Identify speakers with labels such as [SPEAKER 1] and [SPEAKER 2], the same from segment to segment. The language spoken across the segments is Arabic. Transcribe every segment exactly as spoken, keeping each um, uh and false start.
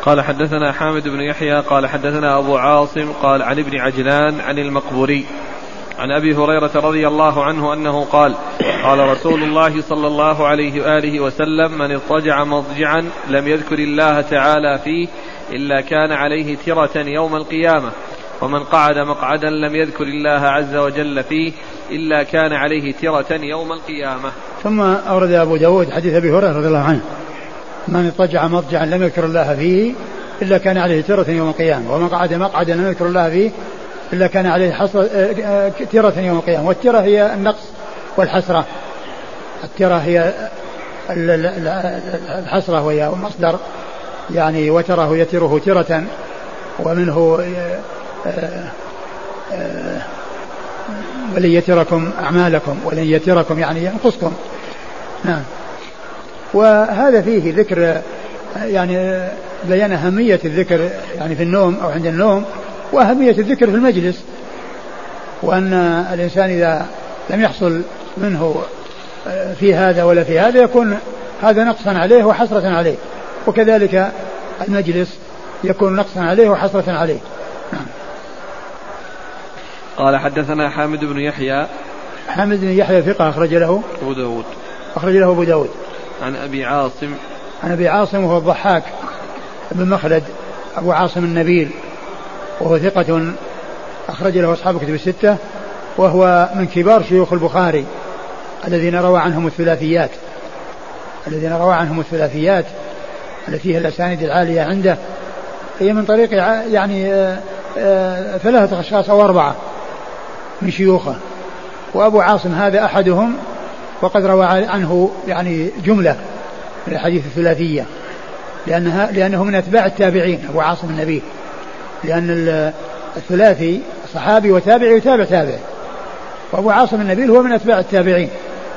[SPEAKER 1] قال حدثنا حامد بن يحيى قال حدثنا أبو عاصم قال عن ابن عجلان عن المقبوري عن أبي هريرة رضي الله عنه أنه قال قال رسول الله صلى الله عليه وآله وسلم من اضطجع مضجعا لم يذكر الله تعالى فيه إلا كان عليه ترة يوم القيامة ومن قعد مقعدا لم يذكر الله عز وجل فيه إلا كان عليه ترة يوم القيامة.
[SPEAKER 2] ثم أورد أبو داود حديث أبي هريرة رضي الله عنه من اضطجع مضجعا لم يذكر الله فيه إلا كان عليه ترة يوم القيامة ومن قعد مقعدا لم يذكر الله فيه إلا كان عليه حصر ترة يوم القيامة. والترة هي النقص والحسرة. الترة هي الحسرة وهي مصدر يعني وتره يتره ترة ومنه ولن يتركم أعمالكم ولن يتركم يعني ينقصكم. نعم. وهذا فيه ذكر يعني بيان أهمية الذكر يعني في النوم أو عند النوم وأهمية الذكر في المجلس وأن الإنسان إذا لم يحصل منه في هذا ولا في هذا يكون هذا نقصا عليه وحسرة عليه وكذلك المجلس يكون نقصا عليه وحسرة عليه. نعم.
[SPEAKER 1] قال حدثنا حامد بن يحيى
[SPEAKER 2] حامد بن يحيى ثقة أخرج له
[SPEAKER 1] أبو داود
[SPEAKER 2] أخرج له أبو داود
[SPEAKER 1] عن أبي عاصم
[SPEAKER 2] عن أبي عاصم وهو الضحاك بن مخلد أبو عاصم النبيل وهو ثقة أخرج له أصحاب كتب الستة وهو من كبار شيوخ البخاري الذين روى عنهم الثلاثيات الذين روى عنهم الثلاثيات التي هي الأسانيد العالية عنده هي من طريق يعني ثلاثة أشخاص أو أربعة من شيوخه وأبو عاصم هذا أحدهم وقد روى عنه يعني جملة من الحديث الثلاثية لأنها لأنه من أتباع التابعين أبو عاصم النبي لأن الثلاثي صحابي وتابعي وتابع تابع وأبو عاصم النبيل هو من أتباع التابعين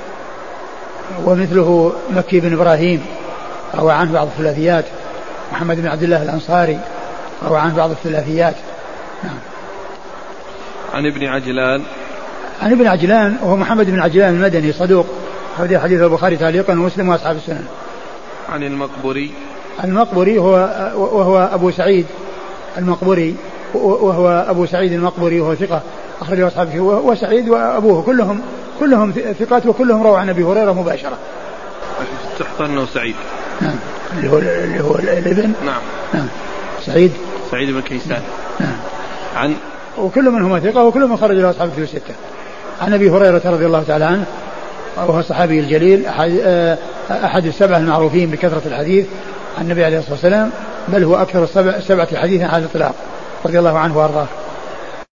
[SPEAKER 2] ومثله مكي بن إبراهيم روى عنه بعض الثلاثيات محمد بن عبد الله الأنصاري روى عنه بعض الثلاثيات. نعم.
[SPEAKER 1] عن ابن عجلان
[SPEAKER 2] عن ابن عجلان وهو محمد بن عجلان المدني صدوق هذا حديث البخاري تعليقا ومسلم وأصحاب السنن.
[SPEAKER 1] عن المقبوري
[SPEAKER 2] المقبوري هو وهو أبو سعيد المقبوري وهو أبو سعيد المقبوري وهو ثقة أخرجه أصحابه وسعيد وأبوه كلهم كلهم ثقات وكلهم رووا عن أبي هريرة مباشرة.
[SPEAKER 1] تحت أنه سعيد.
[SPEAKER 2] نعم. اللي هو اللي هو الابن.
[SPEAKER 1] نعم.
[SPEAKER 2] نعم. سعيد.
[SPEAKER 1] سعيد بن كيسان.
[SPEAKER 2] نعم.
[SPEAKER 1] عن
[SPEAKER 2] وكل منهم ثقة وكل من خرج له أصحاب الكتب الستة. عن أبي هريرة رضي الله تعالى عنه وهو الصحابي الجليل أحد, أحد السبعة المعروفين بكثرة الحديث عن النبي عليه الصلاة والسلام بل هو أكثر السبعة حديثا على الإطلاق رضي الله عنه وأرضاه.